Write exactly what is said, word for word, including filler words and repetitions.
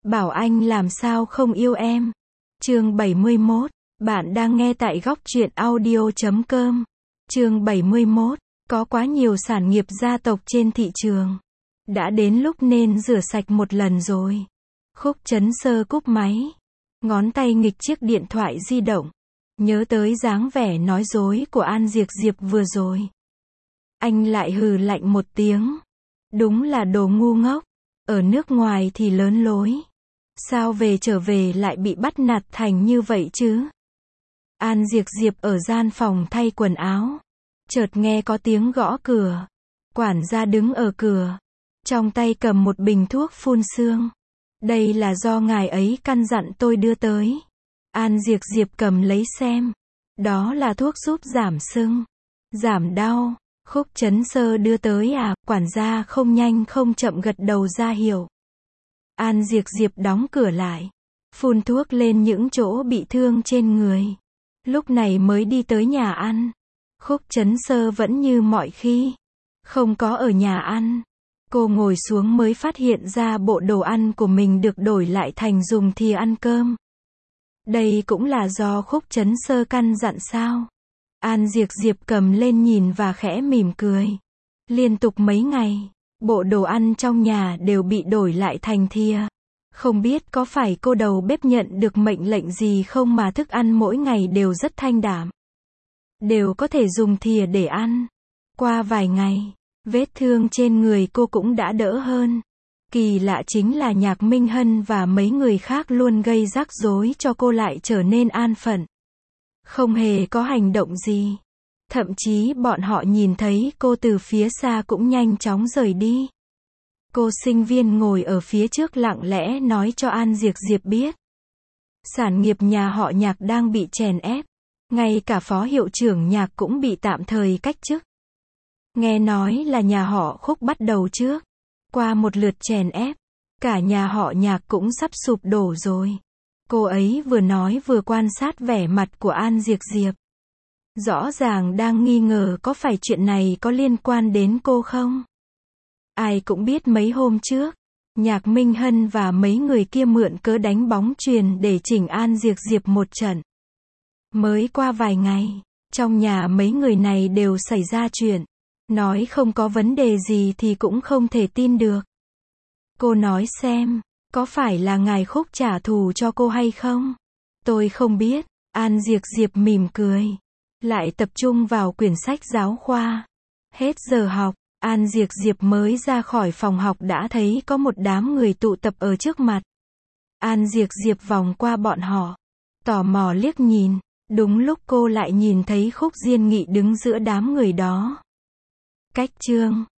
Bảo anh làm sao không yêu em. Chương bảy mươi mốt. Bạn đang nghe tại góc truyện audio chấm com. Chương bảy mươi mốt. Có quá nhiều sản nghiệp gia tộc trên thị trường. Đã đến lúc nên rửa sạch một lần rồi. Khúc Chấn Sơ cúp máy. Ngón tay nghịch chiếc điện thoại di động. Nhớ tới dáng vẻ nói dối của An Diệc Diệp vừa rồi. Anh lại hừ lạnh một tiếng. Đúng là đồ ngu ngốc. Ở nước ngoài thì lớn lối. Sao về trở về lại bị bắt nạt thành như vậy chứ? An Diệc Diệp ở gian phòng thay quần áo. Chợt nghe có tiếng gõ cửa. Quản gia đứng ở cửa. Trong tay cầm một bình thuốc phun sương. Đây là do ngài ấy căn dặn tôi đưa tới. An Diệc Diệp cầm lấy xem. Đó là thuốc giúp giảm sưng, giảm đau. Khúc Chấn Sơ đưa tới à? Quản gia không nhanh không chậm gật đầu ra hiệu. An Diệc Diệp đóng cửa lại. Phun thuốc lên những chỗ bị thương trên người. Lúc này mới đi tới nhà ăn. Khúc Chấn Sơ vẫn như mọi khi. Không có ở nhà ăn. Cô ngồi xuống mới phát hiện ra bộ đồ ăn của mình được đổi lại thành dùng thìa ăn cơm. Đây cũng là do Khúc Chấn Sơ căn dặn sao? An Diệc Diệp cầm lên nhìn và khẽ mỉm cười. Liên tục mấy ngày, bộ đồ ăn trong nhà đều bị đổi lại thành thìa. Không biết có phải cô đầu bếp nhận được mệnh lệnh gì không mà thức ăn mỗi ngày đều rất thanh đạm. Đều có thể dùng thìa để ăn. Qua vài ngày, vết thương trên người cô cũng đã đỡ hơn. Kỳ lạ chính là Nhạc Minh Hân và mấy người khác luôn gây rắc rối cho cô lại trở nên an phận. Không hề có hành động gì. Thậm chí bọn họ nhìn thấy cô từ phía xa cũng nhanh chóng rời đi. Cô sinh viên ngồi ở phía trước lặng lẽ nói cho An Diệc Diệp biết. Sản nghiệp nhà họ Nhạc đang bị chèn ép. Ngay cả phó hiệu trưởng Nhạc cũng bị tạm thời cách chức. Nghe nói là nhà họ Khúc bắt đầu trước. Qua một lượt chèn ép, cả nhà họ Nhạc cũng sắp sụp đổ rồi. Cô ấy vừa nói vừa quan sát vẻ mặt của An Diệc Diệp. Rõ ràng đang nghi ngờ có phải chuyện này có liên quan đến cô không? Ai cũng biết mấy hôm trước, Nhạc Minh Hân và mấy người kia mượn cớ đánh bóng chuyền để chỉnh An Diệc Diệp một trận. Mới qua vài ngày, trong nhà mấy người này đều xảy ra chuyện. Nói không có vấn đề gì thì cũng không thể tin được. Cô nói xem, có phải là ngài Khúc trả thù cho cô hay không? Tôi không biết. An Diệc Diệp mỉm cười. Lại tập trung vào quyển sách giáo khoa. Hết giờ học, An Diệc Diệp mới ra khỏi phòng học đã thấy có một đám người tụ tập ở trước mặt. An Diệc Diệp vòng qua bọn họ. Tò mò liếc nhìn. Đúng lúc cô lại nhìn thấy Khúc Diên Nghị đứng giữa đám người đó. Cách chương